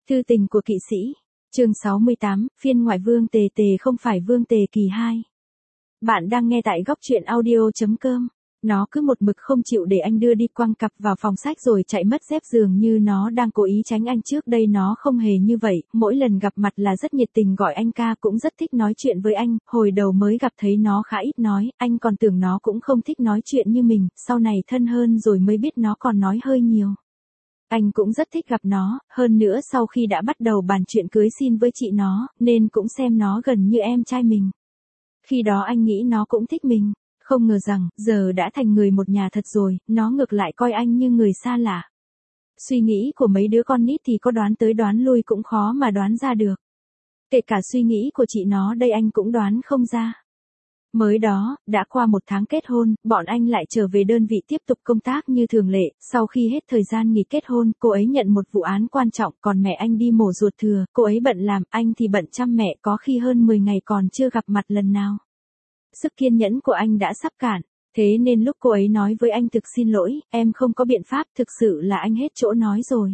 Thư tình của kỵ sĩ, chương 68, phiên ngoại Vương Tề Tề không phải Vương Tề kỳ 2. Bạn đang nghe tại góc truyện audio.com. Nó cứ một mực không chịu để anh đưa đi, quăng cặp vào phòng sách rồi chạy mất dép, dường như nó đang cố ý tránh anh. Trước đây nó không hề như vậy, mỗi lần gặp mặt là rất nhiệt tình gọi anh ca, cũng rất thích nói chuyện với anh. Hồi đầu mới gặp thấy nó khá ít nói, anh còn tưởng nó cũng không thích nói chuyện như mình, sau này thân hơn rồi mới biết nó còn nói hơi nhiều. Anh cũng rất thích gặp nó, hơn nữa sau khi đã bắt đầu bàn chuyện cưới xin với chị nó, nên cũng xem nó gần như em trai mình. Khi đó anh nghĩ nó cũng thích mình, không ngờ rằng, giờ đã thành người một nhà thật rồi, nó ngược lại coi anh như người xa lạ. Suy nghĩ của mấy đứa con nít thì có đoán tới đoán lui cũng khó mà đoán ra được. Kể cả suy nghĩ của chị nó đây anh cũng đoán không ra. Mới đó, đã qua 1 tháng kết hôn, bọn anh lại trở về đơn vị tiếp tục công tác như thường lệ. Sau khi hết thời gian nghỉ kết hôn, cô ấy nhận một vụ án quan trọng, còn mẹ anh đi mổ ruột thừa, cô ấy bận làm, anh thì bận chăm mẹ, có khi hơn 10 ngày còn chưa gặp mặt lần nào. Sức kiên nhẫn của anh đã sắp cạn, thế nên lúc cô ấy nói với anh thực xin lỗi, em không có biện pháp, thực sự là anh hết chỗ nói rồi.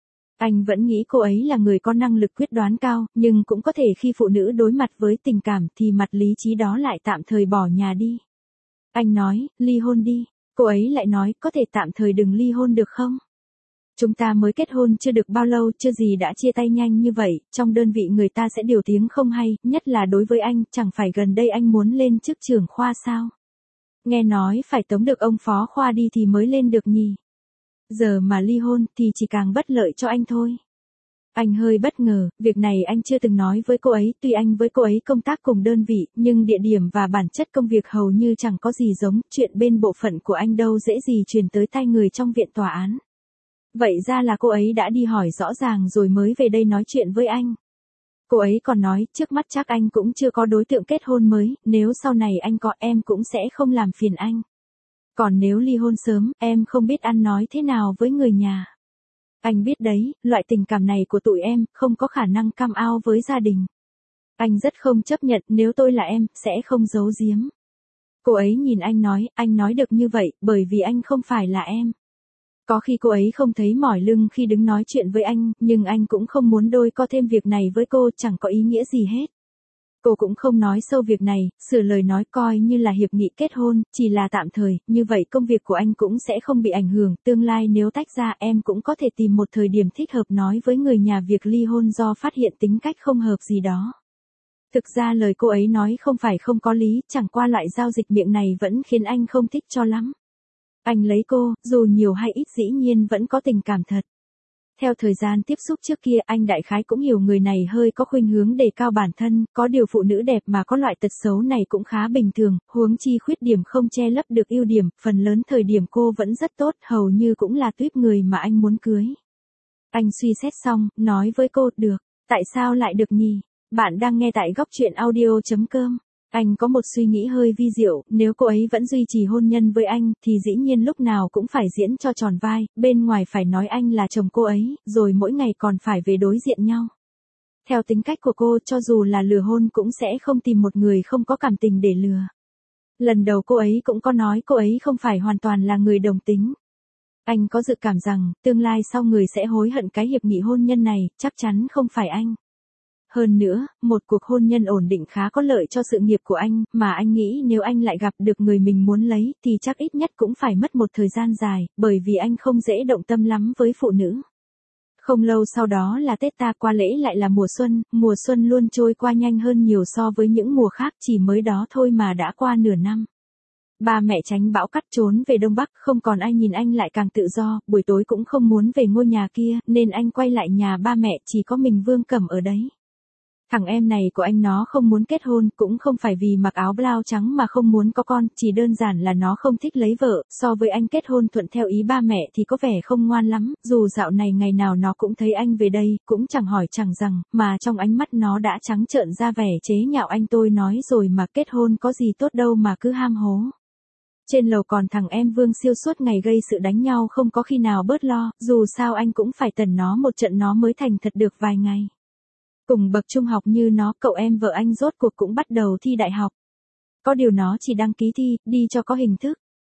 Anh vẫn nghĩ cô ấy là người có năng lực quyết đoán cao, nhưng cũng có thể khi phụ nữ đối mặt với tình cảm thì mặt lý trí đó lại tạm thời bỏ nhà đi. Anh nói, ly hôn đi. Cô ấy lại nói, có thể tạm thời đừng ly hôn được không? Chúng ta mới kết hôn chưa được bao lâu, chưa gì đã chia tay nhanh như vậy, trong đơn vị người ta sẽ điều tiếng không hay, nhất là đối với anh, chẳng phải gần đây anh muốn lên chức trưởng khoa sao? Nghe nói phải tống được ông phó khoa đi thì mới lên được nhỉ? Giờ mà ly hôn thì chỉ càng bất lợi cho anh thôi. Anh hơi bất ngờ, việc này anh chưa từng nói với cô ấy, tuy anh với cô ấy công tác cùng đơn vị, nhưng địa điểm và bản chất công việc hầu như chẳng có gì giống, chuyện bên bộ phận của anh đâu dễ gì truyền tới tai người trong viện tòa án. Vậy ra là cô ấy đã đi hỏi rõ ràng rồi mới về đây nói chuyện với anh. Cô ấy còn nói, trước mắt chắc anh cũng chưa có đối tượng kết hôn mới, nếu sau này anh có em cũng sẽ không làm phiền anh. Còn nếu ly hôn sớm, em không biết ăn nói thế nào với người nhà. Anh biết đấy, loại tình cảm này của tụi em, không có khả năng come out với gia đình. Anh rất không chấp nhận, nếu tôi là em, sẽ không giấu giếm. Cô ấy nhìn anh nói được như vậy, bởi vì anh không phải là em. Có khi cô ấy không thấy mỏi lưng khi đứng nói chuyện với anh, nhưng anh cũng không muốn đôi co thêm việc này với cô, chẳng có ý nghĩa gì hết. Cô cũng không nói sâu việc này, sửa lời nói coi như là hiệp nghị kết hôn, chỉ là tạm thời, như vậy công việc của anh cũng sẽ không bị ảnh hưởng, tương lai nếu tách ra em cũng có thể tìm một thời điểm thích hợp nói với người nhà việc ly hôn do phát hiện tính cách không hợp gì đó. Thực ra lời cô ấy nói không phải không có lý, chẳng qua loại giao dịch miệng này vẫn khiến anh không thích cho lắm. Anh lấy cô, dù nhiều hay ít dĩ nhiên vẫn có tình cảm thật. Theo thời gian tiếp xúc trước kia anh đại khái cũng hiểu người này hơi có khuynh hướng đề cao bản thân, có điều phụ nữ đẹp mà có loại tật xấu này cũng khá bình thường, huống chi khuyết điểm không che lấp được ưu điểm, phần lớn thời điểm cô vẫn rất tốt, hầu như cũng là tuýp người mà anh muốn cưới. Anh suy xét xong, nói với cô, được, tại sao lại được nhỉ? Bạn đang nghe tại góc truyện audio.com. Anh có một suy nghĩ hơi vi diệu, nếu cô ấy vẫn duy trì hôn nhân với anh, thì dĩ nhiên lúc nào cũng phải diễn cho tròn vai, bên ngoài phải nói anh là chồng cô ấy, rồi mỗi ngày còn phải về đối diện nhau. Theo tính cách của cô, cho dù là lừa hôn cũng sẽ không tìm một người không có cảm tình để lừa. Lần đầu cô ấy cũng có nói cô ấy không phải hoàn toàn là người đồng tính. Anh có dự cảm rằng, tương lai sau người sẽ hối hận cái hiệp nghị hôn nhân này, chắc chắn không phải anh. Hơn nữa, một cuộc hôn nhân ổn định khá có lợi cho sự nghiệp của anh, mà anh nghĩ nếu anh lại gặp được người mình muốn lấy, thì chắc ít nhất cũng phải mất một thời gian dài, bởi vì anh không dễ động tâm lắm với phụ nữ. Không lâu sau đó là Tết, ta qua lễ lại là mùa xuân luôn trôi qua nhanh hơn nhiều so với những mùa khác, chỉ mới đó thôi mà đã qua nửa năm. Ba mẹ tránh bão cắt trốn về Đông Bắc, không còn ai nhìn anh lại càng tự do, buổi tối cũng không muốn về ngôi nhà kia, nên anh quay lại nhà ba mẹ, chỉ có mình Vương Cẩm ở đấy. Thằng em này của anh nó không muốn kết hôn, cũng không phải vì mặc áo blau trắng mà không muốn có con, chỉ đơn giản là nó không thích lấy vợ, so với anh kết hôn thuận theo ý ba mẹ thì có vẻ không ngoan lắm, dù dạo này ngày nào nó cũng thấy anh về đây, cũng chẳng hỏi chẳng rằng, mà trong ánh mắt nó đã trắng trợn ra vẻ chế nhạo anh. Tôi nói rồi mà, kết hôn có gì tốt đâu mà cứ ham hố. Trên lầu còn thằng em Vương Siêu suốt ngày gây sự đánh nhau không có khi nào bớt lo, dù sao anh cũng phải tẩn nó một trận nó mới thành thật được vài ngày. Cùng bậc trung học như nó, cậu em vợ anh rốt cuộc cũng bắt đầu thi đại học. Có điều nó chỉ đăng ký thi, đi cho có hình thức.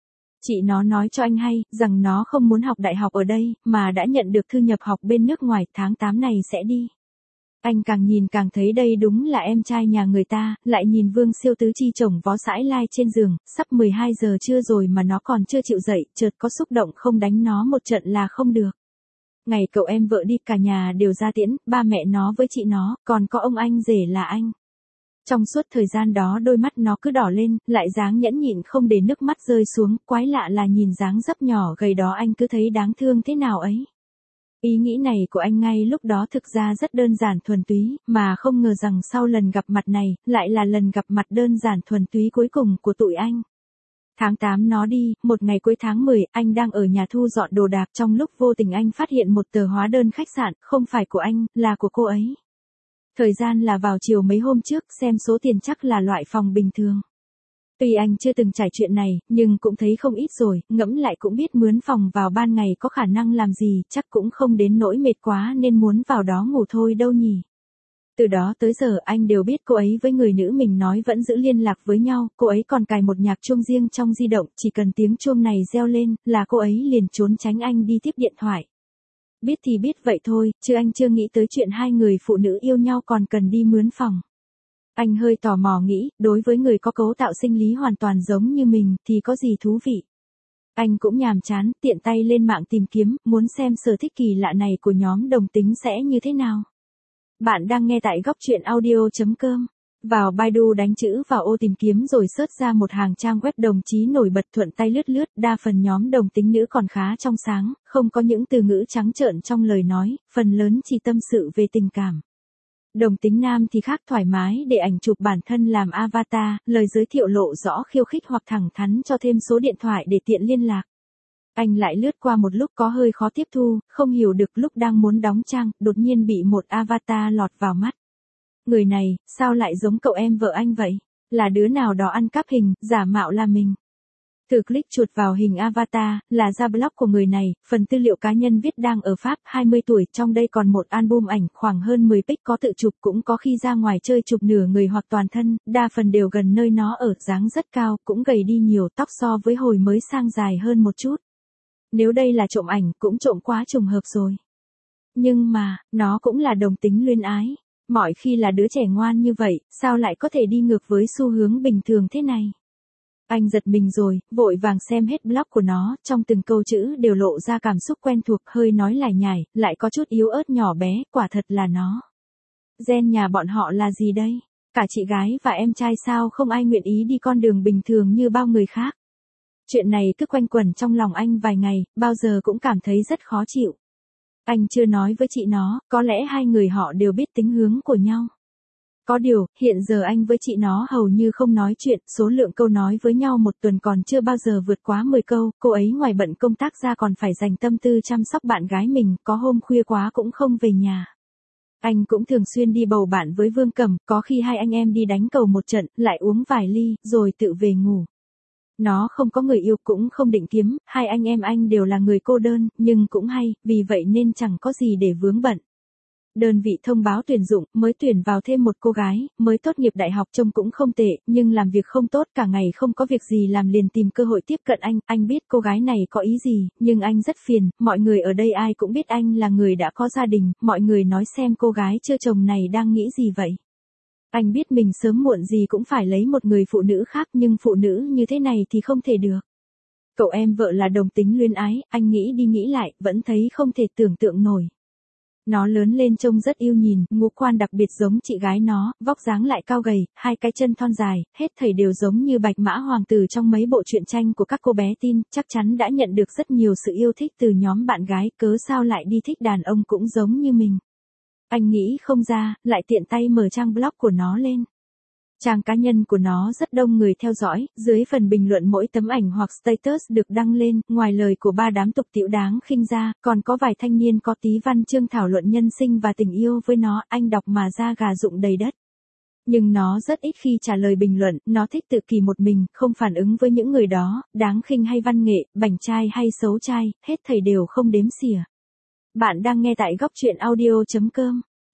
Chị nó nói cho anh hay, rằng nó không muốn học đại học ở đây, mà đã nhận được thư nhập học bên nước ngoài, tháng 8 này sẽ đi. Anh càng nhìn càng thấy đây đúng là em trai nhà người ta, lại nhìn Vương Siêu Tứ chi chồng vó sãi lai trên giường, sắp 12 giờ trưa rồi mà nó còn chưa chịu dậy, chợt có xúc động không đánh nó một trận là không được. Ngày cậu em vợ đi cả nhà đều ra tiễn, ba mẹ nó với chị nó, còn có ông anh rể là anh. Trong suốt thời gian đó đôi mắt nó cứ đỏ lên, lại dáng nhẫn nhịn không để nước mắt rơi xuống, quái lạ là nhìn dáng dấp nhỏ gầy đó anh cứ thấy đáng thương thế nào ấy. Ý nghĩ này của anh ngay lúc đó thực ra rất đơn giản thuần túy, mà không ngờ rằng sau lần gặp mặt này, lại là lần gặp mặt đơn giản thuần túy cuối cùng của tụi anh. Tháng 8 nó đi, một ngày cuối tháng 10, anh đang ở nhà thu dọn đồ đạc trong lúc vô tình anh phát hiện một tờ hóa đơn khách sạn, không phải của anh, là của cô ấy. Thời gian là vào chiều mấy hôm trước, xem số tiền chắc là loại phòng bình thường. Tuy anh chưa từng trải chuyện này, nhưng cũng thấy không ít rồi, ngẫm lại cũng biết mướn phòng vào ban ngày có khả năng làm gì, chắc cũng không đến nỗi mệt quá nên muốn vào đó ngủ thôi đâu nhỉ. Từ đó tới giờ anh đều biết cô ấy với người nữ mình nói vẫn giữ liên lạc với nhau, cô ấy còn cài một nhạc chuông riêng trong di động, chỉ cần tiếng chuông này reo lên, là cô ấy liền trốn tránh anh đi tiếp điện thoại. Biết thì biết vậy thôi, chứ anh chưa nghĩ tới chuyện hai người phụ nữ yêu nhau còn cần đi mướn phòng. Anh hơi tò mò nghĩ, đối với người có cấu tạo sinh lý hoàn toàn giống như mình, thì có gì thú vị. Anh cũng nhàm chán, tiện tay lên mạng tìm kiếm, muốn xem sở thích kỳ lạ này của nhóm đồng tính sẽ như thế nào. Bạn đang nghe tại góc truyện audio.com. Vào Baidu đánh chữ vào ô tìm kiếm rồi search ra một hàng trang web đồng chí nổi bật, thuận tay lướt lướt, đa phần nhóm đồng tính nữ còn khá trong sáng, không có những từ ngữ trắng trợn trong lời nói, phần lớn chỉ tâm sự về tình cảm. Đồng tính nam thì khác, thoải mái để ảnh chụp bản thân làm avatar, lời giới thiệu lộ rõ khiêu khích hoặc thẳng thắn cho thêm số điện thoại để tiện liên lạc. Anh lại lướt qua một lúc có hơi khó tiếp thu, không hiểu được lúc đang muốn đóng trang, đột nhiên bị một avatar lọt vào mắt. Người này, sao lại giống cậu em vợ anh vậy? Là đứa nào đó ăn cắp hình, giả mạo là mình. Thử click chuột vào hình avatar, là ra blog của người này, phần tư liệu cá nhân viết đang ở Pháp, 20 tuổi, trong đây còn một album ảnh khoảng hơn 10 pic có tự chụp, cũng có khi ra ngoài chơi chụp nửa người hoặc toàn thân, đa phần đều gần nơi nó ở, dáng rất cao, cũng gầy đi nhiều, tóc so với hồi mới sang dài hơn một chút. Nếu đây là trộm ảnh, cũng trộm quá trùng hợp rồi. Nhưng mà, nó cũng là đồng tính luyến ái. Mọi khi là đứa trẻ ngoan như vậy, sao lại có thể đi ngược với xu hướng bình thường thế này? Anh giật mình rồi, vội vàng xem hết blog của nó, trong từng câu chữ đều lộ ra cảm xúc quen thuộc, hơi nói lải nhải, lại có chút yếu ớt nhỏ bé, quả thật là nó. Gen nhà bọn họ là gì đây? Cả chị gái và em trai sao không ai nguyện ý đi con đường bình thường như bao người khác? Chuyện này cứ quanh quẩn trong lòng anh vài ngày, bao giờ cũng cảm thấy rất khó chịu. Anh chưa nói với chị nó, có lẽ hai người họ đều biết tính hướng của nhau. Có điều, hiện giờ anh với chị nó hầu như không nói chuyện, số lượng câu nói với nhau một tuần còn chưa bao giờ vượt quá 10 câu, cô ấy ngoài bận công tác ra còn phải dành tâm tư chăm sóc bạn gái mình, có hôm khuya quá cũng không về nhà. Anh cũng thường xuyên đi bầu bạn với Vương Cẩm, có khi hai anh em đi đánh cầu một trận, lại uống vài ly, rồi tự về ngủ. Nó không có người yêu cũng không định kiếm, hai anh em anh đều là người cô đơn, nhưng cũng hay, vì vậy nên chẳng có gì để vướng bận. Đơn vị thông báo tuyển dụng, mới tuyển vào thêm một cô gái, mới tốt nghiệp đại học trông cũng không tệ, nhưng làm việc không tốt, cả ngày không có việc gì làm liền tìm cơ hội tiếp cận anh biết cô gái này có ý gì, nhưng anh rất phiền, mọi người ở đây ai cũng biết anh là người đã có gia đình, mọi người nói xem cô gái chưa chồng này đang nghĩ gì vậy. Anh biết mình sớm muộn gì cũng phải lấy một người phụ nữ khác, nhưng phụ nữ như thế này thì không thể được. Cậu em vợ là đồng tính luyến ái, anh nghĩ đi nghĩ lại, vẫn thấy không thể tưởng tượng nổi. Nó lớn lên trông rất yêu nhìn, ngũ quan đặc biệt giống chị gái nó, vóc dáng lại cao gầy, hai cái chân thon dài, hết thảy đều giống như bạch mã hoàng tử trong mấy bộ truyện tranh của các cô bé teen, chắc chắn đã nhận được rất nhiều sự yêu thích từ nhóm bạn gái, cớ sao lại đi thích đàn ông cũng giống như mình. Anh nghĩ không ra, lại tiện tay mở trang blog của nó lên. Trang cá nhân của nó rất đông người theo dõi, dưới phần bình luận mỗi tấm ảnh hoặc status được đăng lên, ngoài lời của ba đám tục tĩu đáng khinh ra, còn có vài thanh niên có tí văn chương thảo luận nhân sinh và tình yêu với nó, anh đọc mà da gà rụng đầy đất. Nhưng nó rất ít khi trả lời bình luận, nó thích tự kỷ một mình, không phản ứng với những người đó, đáng khinh hay văn nghệ, bảnh trai hay xấu trai, hết thảy đều không đếm xỉa. Bạn đang nghe tại góc truyện audio.com.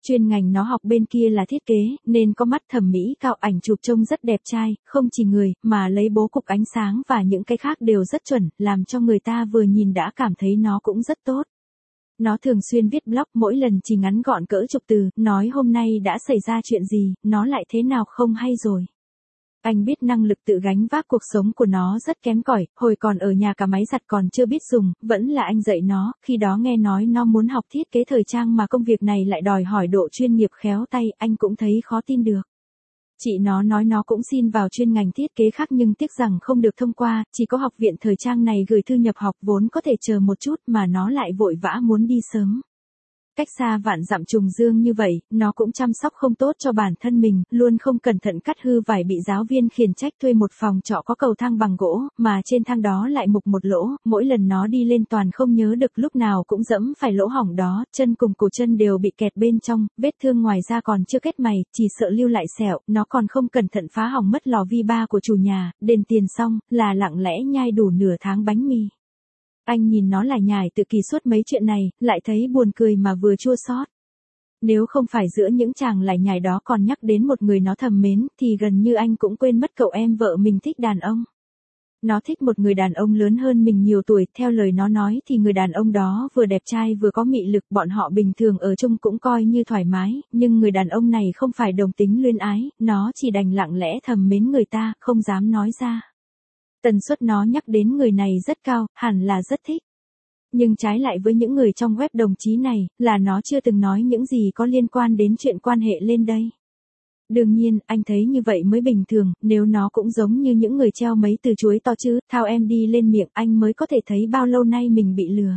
Chuyên ngành nó học bên kia là thiết kế, nên có mắt thẩm mỹ cao, ảnh chụp trông rất đẹp trai, không chỉ người, mà lấy bố cục ánh sáng và những cái khác đều rất chuẩn, làm cho người ta vừa nhìn đã cảm thấy nó cũng rất tốt. Nó thường xuyên viết blog, mỗi lần chỉ ngắn gọn cỡ chục từ, nói hôm nay đã xảy ra chuyện gì, nó lại thế nào không hay rồi. Anh biết năng lực tự gánh vác cuộc sống của nó rất kém cỏi, hồi còn ở nhà cả máy giặt còn chưa biết dùng, vẫn là anh dạy nó, khi đó nghe nói nó muốn học thiết kế thời trang mà công việc này lại đòi hỏi độ chuyên nghiệp khéo tay, anh cũng thấy khó tin được. Chị nó nói nó cũng xin vào chuyên ngành thiết kế khác nhưng tiếc rằng không được thông qua, chỉ có học viện thời trang này gửi thư nhập học vốn có thể chờ một chút mà nó lại vội vã muốn đi sớm. Cách xa vạn dặm trùng dương như vậy, nó cũng chăm sóc không tốt cho bản thân mình, luôn không cẩn thận cắt hư vải bị giáo viên khiển trách thuê một phòng trọ có cầu thang bằng gỗ, mà trên thang đó lại mục một lỗ, mỗi lần nó đi lên toàn không nhớ được lúc nào cũng dẫm phải lỗ hỏng đó, chân cùng cổ chân đều bị kẹt bên trong, vết thương ngoài ra còn chưa kết mày, chỉ sợ lưu lại sẹo, nó còn không cẩn thận phá hỏng mất lò vi ba của chủ nhà, đền tiền xong, là lặng lẽ nhai đủ nửa tháng bánh mì. Anh nhìn nó lải nhải tự kỳ suốt mấy chuyện này, lại thấy buồn cười mà vừa chua xót. Nếu không phải giữa những chàng lải nhải đó còn nhắc đến một người nó thầm mến, thì gần như anh cũng quên mất cậu em vợ mình thích đàn ông. Nó thích một người đàn ông lớn hơn mình nhiều tuổi, theo lời nó nói thì người đàn ông đó vừa đẹp trai vừa có mị lực, bọn họ bình thường ở chung cũng coi như thoải mái, nhưng người đàn ông này không phải đồng tính luyến ái, nó chỉ đành lặng lẽ thầm mến người ta, không dám nói ra. Tần suất nó nhắc đến người này rất cao, hẳn là rất thích. Nhưng trái lại với những người trong web đồng chí này, là nó chưa từng nói những gì có liên quan đến chuyện quan hệ lên đây. Đương nhiên, anh thấy như vậy mới bình thường, nếu nó cũng giống như những người treo mấy từ chuối to chứ, thao em đi lên miệng anh mới có thể thấy bao lâu nay mình bị lừa.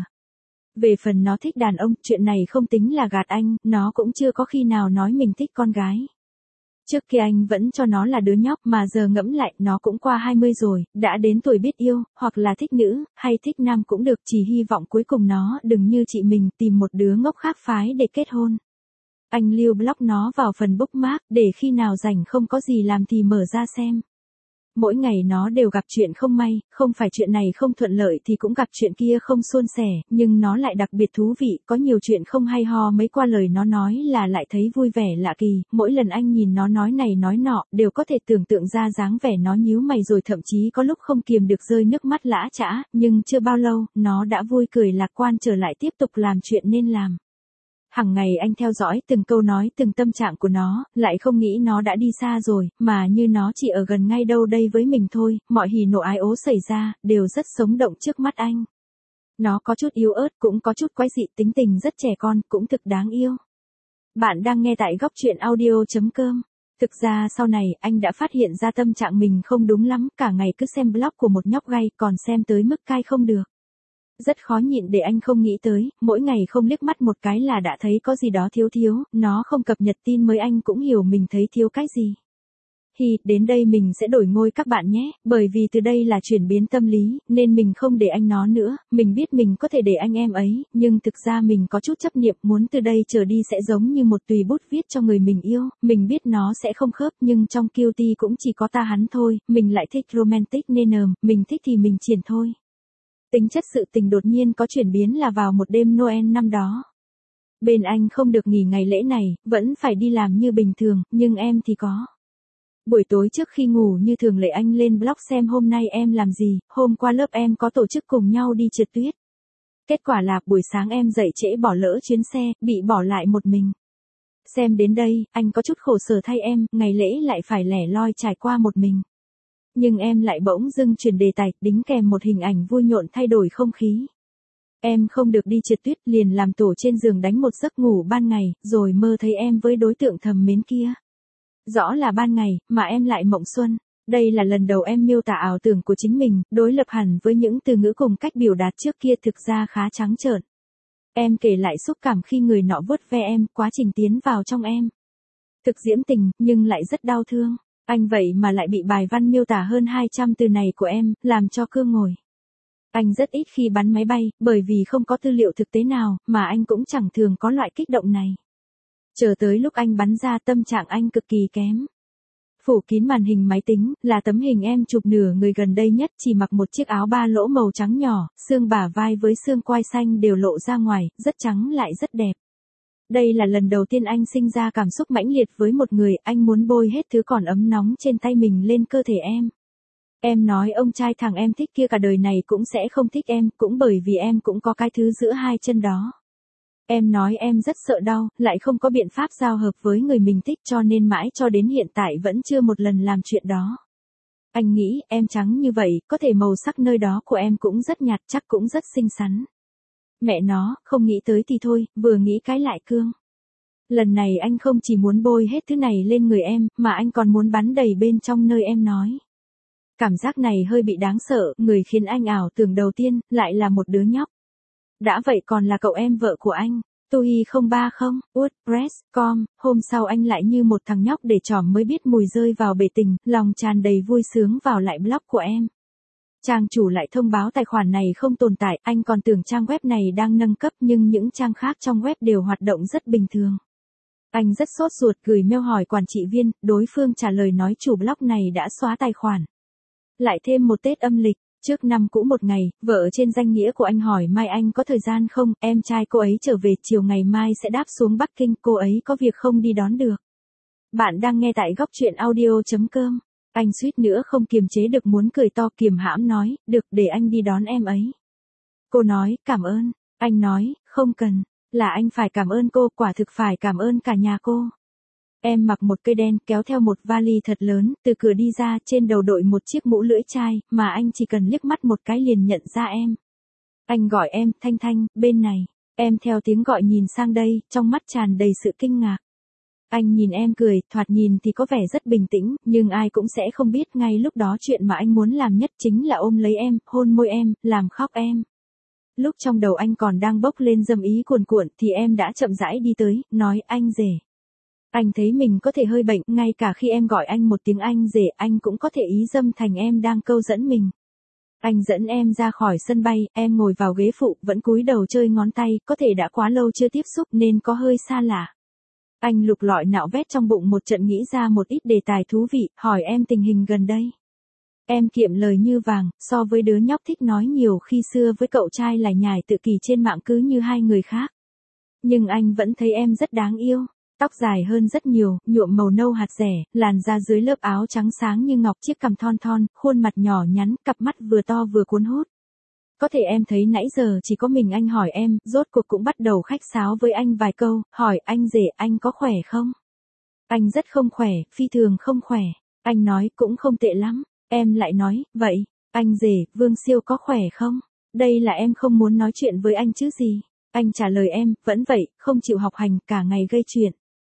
Về phần nó thích đàn ông, chuyện này không tính là gạt anh, nó cũng chưa có khi nào nói mình thích con gái. Trước kia anh vẫn cho nó là đứa nhóc mà giờ ngẫm lại nó cũng qua 20 rồi, đã đến tuổi biết yêu, hoặc là thích nữ, hay thích nam cũng được, chỉ hy vọng cuối cùng nó đừng như chị mình tìm một đứa ngốc khác phái để kết hôn. Anh lưu block nó vào phần bookmark để khi nào rảnh không có gì làm thì mở ra xem. Mỗi ngày nó đều gặp chuyện không may, không phải chuyện này không thuận lợi thì cũng gặp chuyện kia không suôn sẻ, nhưng nó lại đặc biệt thú vị, có nhiều chuyện không hay ho mấy qua lời nó nói là lại thấy vui vẻ lạ kỳ, mỗi lần anh nhìn nó nói này nói nọ, đều có thể tưởng tượng ra dáng vẻ nó nhíu mày rồi thậm chí có lúc không kiềm được rơi nước mắt lã chã, nhưng chưa bao lâu, nó đã vui cười lạc quan trở lại tiếp tục làm chuyện nên làm. Hằng ngày anh theo dõi từng câu nói từng tâm trạng của nó, lại không nghĩ nó đã đi xa rồi, mà như nó chỉ ở gần ngay đâu đây với mình thôi, mọi hỉ nộ ái ố xảy ra, đều rất sống động trước mắt anh. Nó có chút yếu ớt, cũng có chút quái dị, tính tình rất trẻ con, cũng thực đáng yêu. Bạn đang nghe tại góc truyện audio.com. Thực ra sau này, anh đã phát hiện ra tâm trạng mình không đúng lắm, cả ngày cứ xem blog của một nhóc gay, còn xem tới mức cai không được. Rất khó nhịn để anh không nghĩ tới, mỗi ngày không liếc mắt một cái là đã thấy có gì đó thiếu thiếu, nó không cập nhật tin mới anh cũng hiểu mình thấy thiếu cái gì. Đến đây mình sẽ đổi ngôi các bạn nhé, bởi vì từ đây là chuyển biến tâm lý, nên mình không để anh nó nữa, mình biết mình có thể để anh em ấy, nhưng thực ra mình có chút chấp niệm muốn từ đây trở đi sẽ giống như một tùy bút viết cho người mình yêu, mình biết nó sẽ không khớp nhưng trong QT cũng chỉ có ta hắn thôi, mình lại thích romantic nên mình thích thì mình triển thôi. Tính chất sự tình đột nhiên có chuyển biến là vào một đêm Noel năm đó. Bên anh không được nghỉ ngày lễ này, vẫn phải đi làm như bình thường, nhưng em thì có. Buổi tối trước khi ngủ như thường lệ anh lên blog xem hôm nay em làm gì, hôm qua lớp em có tổ chức cùng nhau đi trượt tuyết. Kết quả là buổi sáng em dậy trễ bỏ lỡ chuyến xe, bị bỏ lại một mình. Xem đến đây, anh có chút khổ sở thay em, ngày lễ lại phải lẻ loi trải qua một mình. Nhưng em lại bỗng dưng chuyển đề tài, đính kèm một hình ảnh vui nhộn thay đổi không khí. Em không được đi trượt tuyết, liền làm tổ trên giường đánh một giấc ngủ ban ngày, rồi mơ thấy em với đối tượng thầm mến kia. Rõ là ban ngày, mà em lại mộng xuân. Đây là lần đầu em miêu tả ảo tưởng của chính mình, đối lập hẳn với những từ ngữ cùng cách biểu đạt trước kia thực ra khá trắng trợn. Em kể lại xúc cảm khi người nọ vuốt ve em, quá trình tiến vào trong em. Thực diễm tình, nhưng lại rất đau thương. Anh vậy mà lại bị bài văn miêu tả hơn 200 từ này của em, làm cho cương ngồi. Anh rất ít khi bắn máy bay, bởi vì không có tư liệu thực tế nào, mà anh cũng chẳng thường có loại kích động này. Chờ tới lúc anh bắn ra tâm trạng anh cực kỳ kém. Phủ kín màn hình máy tính, là tấm hình em chụp nửa người gần đây nhất, chỉ mặc một chiếc áo ba lỗ màu trắng nhỏ, xương bả vai với xương quai xanh đều lộ ra ngoài, rất trắng lại rất đẹp. Đây là lần đầu tiên anh sinh ra cảm xúc mãnh liệt với một người, anh muốn bôi hết thứ còn ấm nóng trên tay mình lên cơ thể em. Em nói ông trai thằng em thích kia cả đời này cũng sẽ không thích em, cũng bởi vì em cũng có cái thứ giữa hai chân đó. Em nói em rất sợ đau, lại không có biện pháp giao hợp với người mình thích cho nên mãi cho đến hiện tại vẫn chưa một lần làm chuyện đó. Anh nghĩ em trắng như vậy, có thể màu sắc nơi đó của em cũng rất nhạt, chắc cũng rất xinh xắn. Mẹ nó, không nghĩ tới thì thôi, vừa nghĩ cái lại cương. Lần này anh không chỉ muốn bôi hết thứ này lên người em, mà anh còn muốn bắn đầy bên trong nơi em nói. Cảm giác này hơi bị đáng sợ, người khiến anh ảo tưởng đầu tiên, lại là một đứa nhóc. Đã vậy còn là cậu em vợ của anh. Tuhi030, WordPress.com, hôm sau anh lại như một thằng nhóc để trỏm mới biết mùi rơi vào bể tình, lòng tràn đầy vui sướng vào lại blog của em. Trang chủ lại thông báo tài khoản này không tồn tại, anh còn tưởng trang web này đang nâng cấp nhưng những trang khác trong web đều hoạt động rất bình thường. Anh rất sốt ruột gửi mail hỏi quản trị viên, đối phương trả lời nói chủ blog này đã xóa tài khoản. Lại thêm một Tết âm lịch, trước năm cũ một ngày, vợ trên danh nghĩa của anh hỏi mai anh có thời gian không, em trai cô ấy trở về chiều ngày mai sẽ đáp xuống Bắc Kinh, cô ấy có việc không đi đón được. Bạn đang nghe tại góc truyện audio.com. Anh suýt nữa không kiềm chế được muốn cười to, kiềm hãm nói, được để anh đi đón em ấy. Cô nói, cảm ơn. Anh nói, không cần, là anh phải cảm ơn cô, quả thực phải cảm ơn cả nhà cô. Em mặc một cây đen kéo theo một vali thật lớn, từ cửa đi ra, trên đầu đội một chiếc mũ lưỡi chai, mà anh chỉ cần liếc mắt một cái liền nhận ra em. Anh gọi em, Thanh Thanh, bên này. Em theo tiếng gọi nhìn sang đây, trong mắt tràn đầy sự kinh ngạc. Anh nhìn em cười, thoạt nhìn thì có vẻ rất bình tĩnh, nhưng ai cũng sẽ không biết ngay lúc đó chuyện mà anh muốn làm nhất chính là ôm lấy em, hôn môi em, làm khóc em. Lúc trong đầu anh còn đang bốc lên dâm ý cuồn cuộn thì em đã chậm rãi đi tới, nói anh rể. Anh thấy mình có thể hơi bệnh, ngay cả khi em gọi anh một tiếng anh rể, anh cũng có thể ý dâm thành em đang câu dẫn mình. Anh dẫn em ra khỏi sân bay, em ngồi vào ghế phụ, vẫn cúi đầu chơi ngón tay, có thể đã quá lâu chưa tiếp xúc nên có hơi xa lạ. Anh lục lọi nạo vét trong bụng một trận nghĩ ra một ít đề tài thú vị, hỏi em tình hình gần đây. Em kiệm lời như vàng, so với đứa nhóc thích nói nhiều khi xưa với cậu trai lải nhải tự kỷ trên mạng cứ như hai người khác. Nhưng anh vẫn thấy em rất đáng yêu. Tóc dài hơn rất nhiều, nhuộm màu nâu hạt rẻ, làn da dưới lớp áo trắng sáng như ngọc, chiếc cằm thon thon, khuôn mặt nhỏ nhắn, cặp mắt vừa to vừa cuốn hút. Có thể em thấy nãy giờ chỉ có mình anh hỏi em, rốt cuộc cũng bắt đầu khách sáo với anh vài câu, hỏi anh rể anh có khỏe không? Anh rất không khỏe, phi thường không khỏe. Anh nói cũng không tệ lắm. Em lại nói, vậy, anh rể, Vương Siêu có khỏe không? Đây là em không muốn nói chuyện với anh chứ gì? Anh trả lời em, vẫn vậy, không chịu học hành, cả ngày gây chuyện.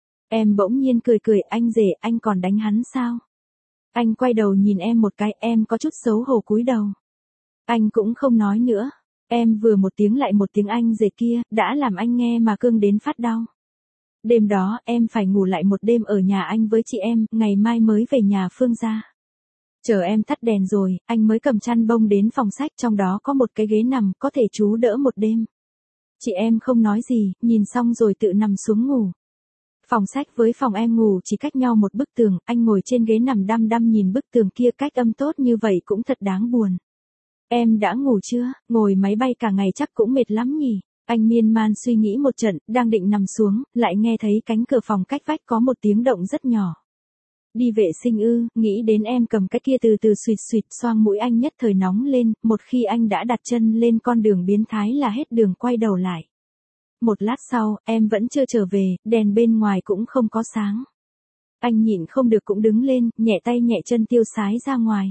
Em bỗng nhiên cười cười, anh rể, anh còn đánh hắn sao? Anh quay đầu nhìn em một cái, em có chút xấu hổ cúi đầu. Anh cũng không nói nữa. Em vừa một tiếng lại một tiếng anh rể kia, đã làm anh nghe mà cương đến phát đau. Đêm đó, em phải ngủ lại một đêm ở nhà anh với chị em, ngày mai mới về nhà Phương gia. Chờ em tắt đèn rồi, anh mới cầm chăn bông đến phòng sách, trong đó có một cái ghế nằm, có thể trú đỡ một đêm. Chị em không nói gì, nhìn xong rồi tự nằm xuống ngủ. Phòng sách với phòng em ngủ chỉ cách nhau một bức tường, anh ngồi trên ghế nằm đăm đăm nhìn bức tường kia, cách âm tốt như vậy cũng thật đáng buồn. Em đã ngủ chưa, ngồi máy bay cả ngày chắc cũng mệt lắm nhỉ. Anh miên man suy nghĩ một trận, đang định nằm xuống, lại nghe thấy cánh cửa phòng cách vách có một tiếng động rất nhỏ. Đi vệ sinh ư, nghĩ đến em cầm cái kia từ từ suỵt suỵt, xoang mũi anh nhất thời nóng lên, một khi anh đã đặt chân lên con đường biến thái là hết đường quay đầu lại. Một lát sau, em vẫn chưa trở về, đèn bên ngoài cũng không có sáng. Anh nhịn không được cũng đứng lên, nhẹ tay nhẹ chân tiêu sái ra ngoài.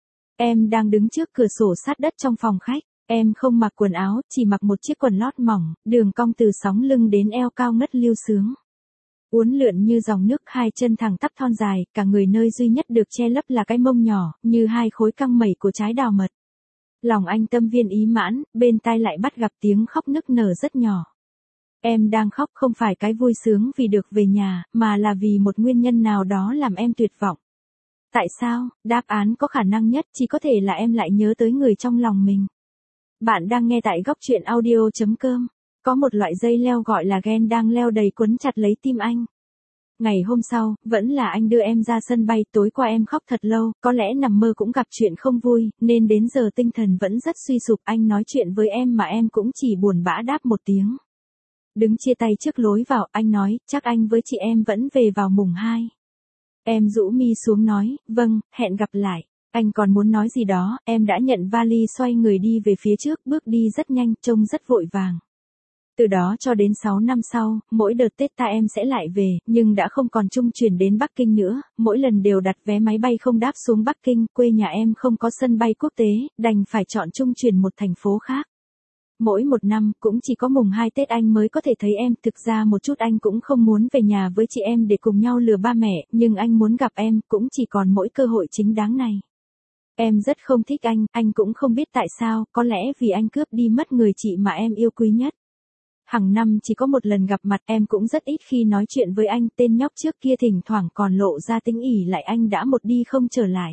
Em đang đứng trước cửa sổ sát đất trong phòng khách, em không mặc quần áo, chỉ mặc một chiếc quần lót mỏng, đường cong từ sóng lưng đến eo cao ngất lưu sướng. Uốn lượn như dòng nước, hai chân thẳng tắp thon dài, cả người nơi duy nhất được che lấp là cái mông nhỏ, như hai khối căng mẩy của trái đào mật. Lòng anh tâm viên ý mãn, bên tai lại bắt gặp tiếng khóc nức nở rất nhỏ. Em đang khóc không phải cái vui sướng vì được về nhà, mà là vì một nguyên nhân nào đó làm em tuyệt vọng. Tại sao? Đáp án có khả năng nhất chỉ có thể là em lại nhớ tới người trong lòng mình. Bạn đang nghe tại góc truyện audio.com. Có một loại dây leo gọi là ghen đang leo đầy quấn chặt lấy tim anh. Ngày hôm sau, vẫn là anh đưa em ra sân bay, tối qua em khóc thật lâu, có lẽ nằm mơ cũng gặp chuyện không vui, nên đến giờ tinh thần vẫn rất suy sụp, anh nói chuyện với em mà em cũng chỉ buồn bã đáp một tiếng. Đứng chia tay trước lối vào, anh nói, chắc anh với chị em vẫn về vào mùng 2. Em rũ mi xuống nói, vâng, hẹn gặp lại. Anh còn muốn nói gì đó, em đã nhận vali xoay người đi về phía trước, bước đi rất nhanh, trông rất vội vàng. Từ đó cho đến 6 năm sau, mỗi đợt Tết ta em sẽ lại về, nhưng đã không còn chung chuyển đến Bắc Kinh nữa, mỗi lần đều đặt vé máy bay không đáp xuống Bắc Kinh, quê nhà em không có sân bay quốc tế, đành phải chọn chung chuyển một thành phố khác. Mỗi một năm, cũng chỉ có mùng 2 Tết anh mới có thể thấy em, thực ra một chút anh cũng không muốn về nhà với chị em để cùng nhau lừa ba mẹ, nhưng anh muốn gặp em, cũng chỉ còn mỗi cơ hội chính đáng này. Em rất không thích anh cũng không biết tại sao, có lẽ vì anh cướp đi mất người chị mà em yêu quý nhất. Hàng năm chỉ có một lần gặp mặt, em cũng rất ít khi nói chuyện với anh, tên nhóc trước kia thỉnh thoảng còn lộ ra tính ỉ lại anh đã một đi không trở lại.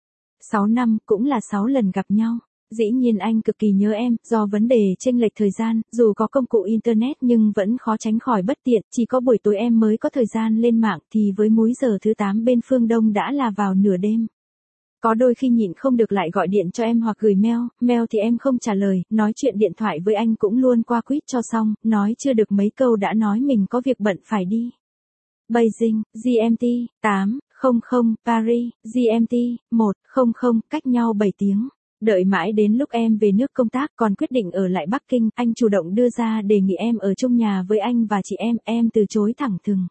6 năm, cũng là 6 lần gặp nhau. Dĩ nhiên anh cực kỳ nhớ em, do vấn đề chênh lệch thời gian, dù có công cụ internet nhưng vẫn khó tránh khỏi bất tiện, chỉ có buổi tối em mới có thời gian lên mạng thì với múi giờ thứ 8 bên phương Đông đã là vào nửa đêm. Có đôi khi nhịn không được lại gọi điện cho em hoặc gửi mail thì em không trả lời, nói chuyện điện thoại với anh cũng luôn qua quýt cho xong, nói chưa được mấy câu đã nói mình có việc bận phải đi. Beijing, GMT, 8:00, Paris, GMT, 1:00, cách nhau 7 tiếng. Đợi mãi đến lúc em về nước công tác còn quyết định ở lại Bắc Kinh, anh chủ động đưa ra đề nghị em ở chung nhà với anh và chị em từ chối thẳng thừng.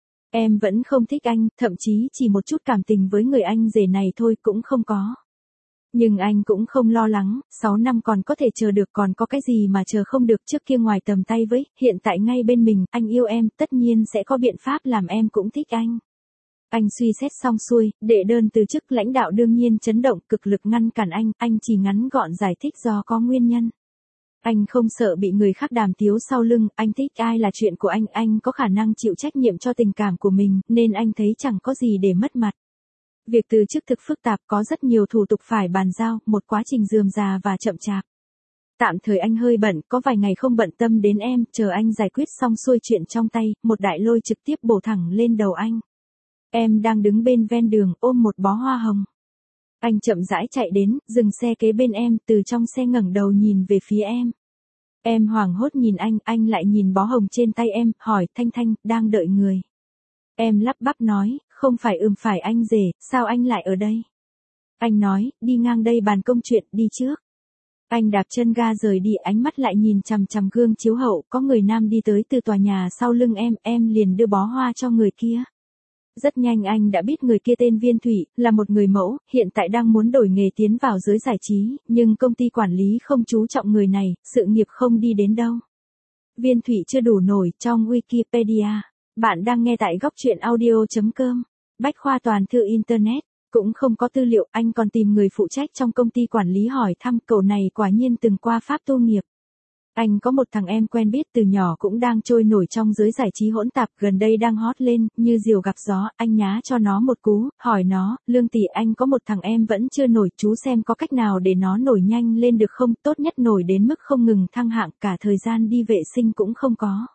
Em vẫn không thích anh, thậm chí chỉ một chút cảm tình với người anh rể này thôi cũng không có. Nhưng anh cũng không lo lắng, 6 năm còn có thể chờ được, còn có cái gì mà chờ không được, trước kia ngoài tầm tay với, hiện tại ngay bên mình, anh yêu em, tất nhiên sẽ có biện pháp làm em cũng thích anh. Anh suy xét xong xuôi, đệ đơn từ chức lãnh đạo đương nhiên chấn động, cực lực ngăn cản anh chỉ ngắn gọn giải thích do có nguyên nhân. Anh không sợ bị người khác đàm tiếu sau lưng, anh thích ai là chuyện của anh có khả năng chịu trách nhiệm cho tình cảm của mình, nên anh thấy chẳng có gì để mất mặt. Việc từ chức thực phức tạp, có rất nhiều thủ tục phải bàn giao, một quá trình rườm rà và chậm chạp. Tạm thời anh hơi bận, có vài ngày không bận tâm đến em, chờ anh giải quyết xong xuôi chuyện trong tay, một đại lôi trực tiếp bổ thẳng lên đầu anh. Em đang đứng bên ven đường, ôm một bó hoa hồng. Anh chậm rãi chạy đến, dừng xe kế bên em, từ trong xe ngẩng đầu nhìn về phía em. Em hoảng hốt nhìn anh lại nhìn bó hồng trên tay em, hỏi, Thanh, đang đợi người. Em lắp bắp nói, không phải phải anh rể, sao anh lại ở đây? Anh nói, đi ngang đây bàn công chuyện, đi trước. Anh đạp chân ga rời đi, ánh mắt lại nhìn chằm chằm gương chiếu hậu, có người nam đi tới từ tòa nhà sau lưng em liền đưa bó hoa cho người kia. Rất nhanh anh đã biết người kia tên Viên Thủy, là một người mẫu, hiện tại đang muốn đổi nghề tiến vào giới giải trí, nhưng công ty quản lý không chú trọng người này, sự nghiệp không đi đến đâu. Viên Thủy chưa đủ nổi trong Wikipedia. Bạn đang nghe tại góc truyện audio.com. Bách khoa toàn thư Internet. Cũng không có tư liệu, anh còn tìm người phụ trách trong công ty quản lý hỏi thăm, cậu này quả nhiên từng qua pháp tu nghiệp. Anh có một thằng em quen biết từ nhỏ cũng đang trôi nổi trong giới giải trí hỗn tạp, gần đây đang hot lên, như diều gặp gió, anh nhá cho nó một cú, hỏi nó, Lương tỷ, anh có một thằng em vẫn chưa nổi, chú xem có cách nào để nó nổi nhanh lên được không, tốt nhất nổi đến mức không ngừng thăng hạng, cả thời gian đi vệ sinh cũng không có.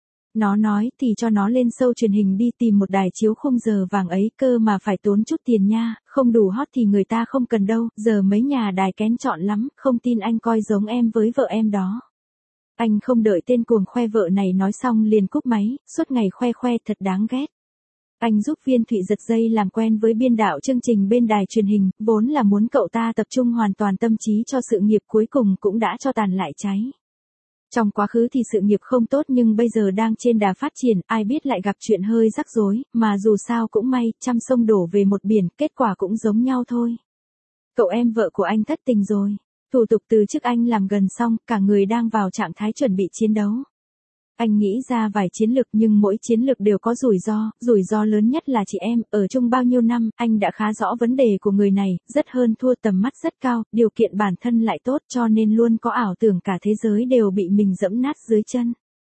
Nó nói, thì cho nó lên show truyền hình đi, tìm một đài chiếu khung giờ vàng ấy, cơ mà phải tốn chút tiền nha, không đủ hot thì người ta không cần đâu, giờ mấy nhà đài kén chọn lắm, không tin anh coi giống em với vợ em đó. Anh không đợi tên cuồng khoe vợ này nói xong liền cúp máy, suốt ngày khoe thật đáng ghét. Anh giúp Viên Thụy giật dây làm quen với biên đạo chương trình bên đài truyền hình, vốn là muốn cậu ta tập trung hoàn toàn tâm trí cho sự nghiệp, cuối cùng cũng đã cho tàn lại cháy. Trong quá khứ thì sự nghiệp không tốt nhưng bây giờ đang trên đà phát triển, ai biết lại gặp chuyện hơi rắc rối, mà dù sao cũng may, trăm sông đổ về một biển, kết quả cũng giống nhau thôi. Cậu em vợ của anh thất tình rồi. Thủ tục từ chức anh làm gần xong, cả người đang vào trạng thái chuẩn bị chiến đấu. Anh nghĩ ra vài chiến lược nhưng mỗi chiến lược đều có rủi ro lớn nhất là chị em, ở chung bao nhiêu năm, anh đã khá rõ vấn đề của người này, rất hơn thua, tầm mắt rất cao, điều kiện bản thân lại tốt cho nên luôn có ảo tưởng cả thế giới đều bị mình dẫm nát dưới chân.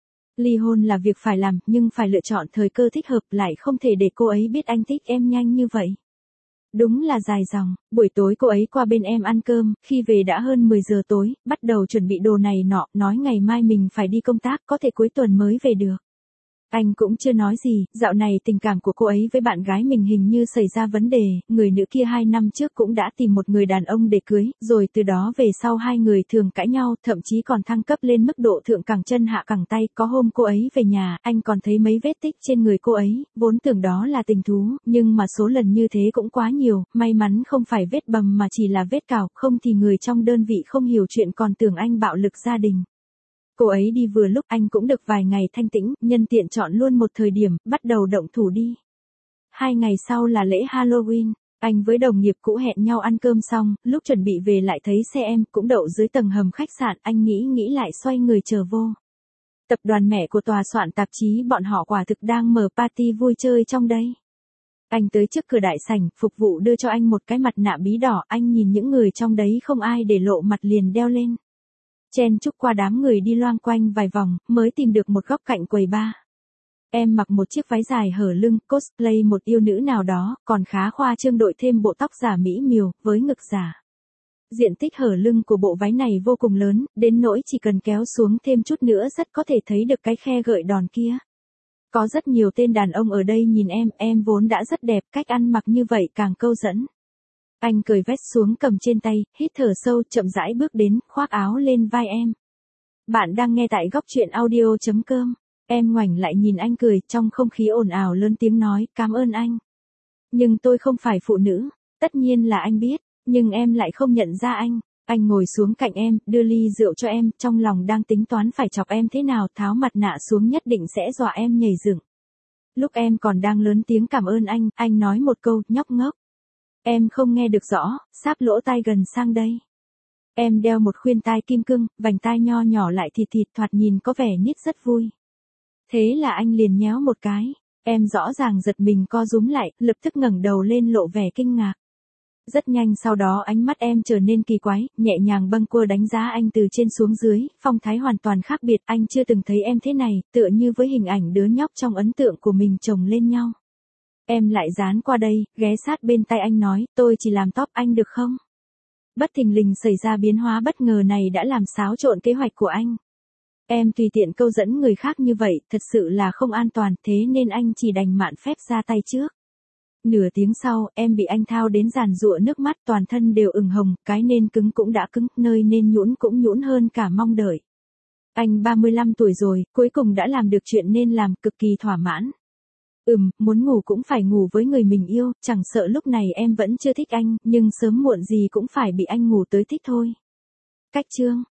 Ly hôn là việc phải làm, nhưng phải lựa chọn thời cơ thích hợp, lại không thể để cô ấy biết anh thích em nhanh như vậy. Đúng là dài dòng, buổi tối cô ấy qua bên em ăn cơm, khi về đã hơn 10 giờ tối, bắt đầu chuẩn bị đồ này nọ, nói ngày mai mình phải đi công tác, có thể cuối tuần mới về được. Anh cũng chưa nói gì, dạo này tình cảm của cô ấy với bạn gái mình hình như xảy ra vấn đề, người nữ kia 2 năm trước cũng đã tìm một người đàn ông để cưới, rồi từ đó về sau hai người thường cãi nhau, thậm chí còn thăng cấp lên mức độ thượng cẳng chân hạ cẳng tay, có hôm cô ấy về nhà, anh còn thấy mấy vết tích trên người cô ấy, vốn tưởng đó là tình thú, nhưng mà số lần như thế cũng quá nhiều, may mắn không phải vết bầm mà chỉ là vết cào, không thì người trong đơn vị không hiểu chuyện còn tưởng anh bạo lực gia đình. Cô ấy đi vừa lúc anh cũng được vài ngày thanh tĩnh, nhân tiện chọn luôn một thời điểm, bắt đầu động thủ đi. 2 ngày sau là lễ Halloween, anh với đồng nghiệp cũ hẹn nhau ăn cơm xong, lúc chuẩn bị về lại thấy xe em cũng đậu dưới tầng hầm khách sạn, anh nghĩ lại xoay người chờ vô. Tập đoàn mẹ của tòa soạn tạp chí bọn họ quả thực đang mở party vui chơi trong đây. Anh tới trước cửa đại sảnh, phục vụ đưa cho anh một cái mặt nạ bí đỏ, anh nhìn những người trong đấy không ai để lộ mặt liền đeo lên. Chen chúc qua đám người đi loang quanh vài vòng, mới tìm được một góc cạnh quầy bar. Em mặc một chiếc váy dài hở lưng, cosplay một yêu nữ nào đó, còn khá khoa trương đội thêm bộ tóc giả mỹ miều, với ngực giả. Diện tích hở lưng của bộ váy này vô cùng lớn, đến nỗi chỉ cần kéo xuống thêm chút nữa rất có thể thấy được cái khe gợi đòn kia. Có rất nhiều tên đàn ông ở đây nhìn em vốn đã rất đẹp, cách ăn mặc như vậy càng câu dẫn. Anh cởi vest xuống cầm trên tay, hít thở sâu, chậm rãi bước đến, khoác áo lên vai em. Bạn đang nghe tại góc truyện audio.com. Em ngoảnh lại nhìn anh cười, trong không khí ồn ào lớn tiếng nói, cảm ơn anh. Nhưng tôi không phải phụ nữ, tất nhiên là anh biết, nhưng em lại không nhận ra anh. Anh ngồi xuống cạnh em, đưa ly rượu cho em, trong lòng đang tính toán phải chọc em thế nào, tháo mặt nạ xuống nhất định sẽ dọa em nhảy dựng. Lúc em còn đang lớn tiếng cảm ơn anh nói một câu, nhóc ngốc. Em không nghe được rõ, sáp lỗ tai gần sang đây. Em đeo một khuyên tai kim cương, vành tai nho nhỏ lại thịt thoạt nhìn có vẻ nít rất vui. Thế là anh liền nhéo một cái, em rõ ràng giật mình co rúm lại, lập tức ngẩng đầu lên lộ vẻ kinh ngạc. Rất nhanh sau đó ánh mắt em trở nên kỳ quái, nhẹ nhàng bâng quơ đánh giá anh từ trên xuống dưới, phong thái hoàn toàn khác biệt, anh chưa từng thấy em thế này, tựa như với hình ảnh đứa nhóc trong ấn tượng của mình chồng lên nhau. Em lại dán qua đây, ghé sát bên tay anh nói, tôi chỉ làm top anh được không? Bất thình lình xảy ra biến hóa bất ngờ này đã làm xáo trộn kế hoạch của anh. Em tùy tiện câu dẫn người khác như vậy, thật sự là không an toàn, thế nên anh chỉ đành mạn phép ra tay trước. Nửa tiếng sau, em bị anh thao đến giàn giụa nước mắt, toàn thân đều ửng hồng, cái nên cứng cũng đã cứng, nơi nên nhũn cũng nhũn hơn cả mong đợi. Anh 35 tuổi rồi, cuối cùng đã làm được chuyện nên làm, cực kỳ thỏa mãn. Muốn ngủ cũng phải ngủ với người mình yêu, chẳng sợ lúc này em vẫn chưa thích anh, nhưng sớm muộn gì cũng phải bị anh ngủ tới thích thôi. Cách chương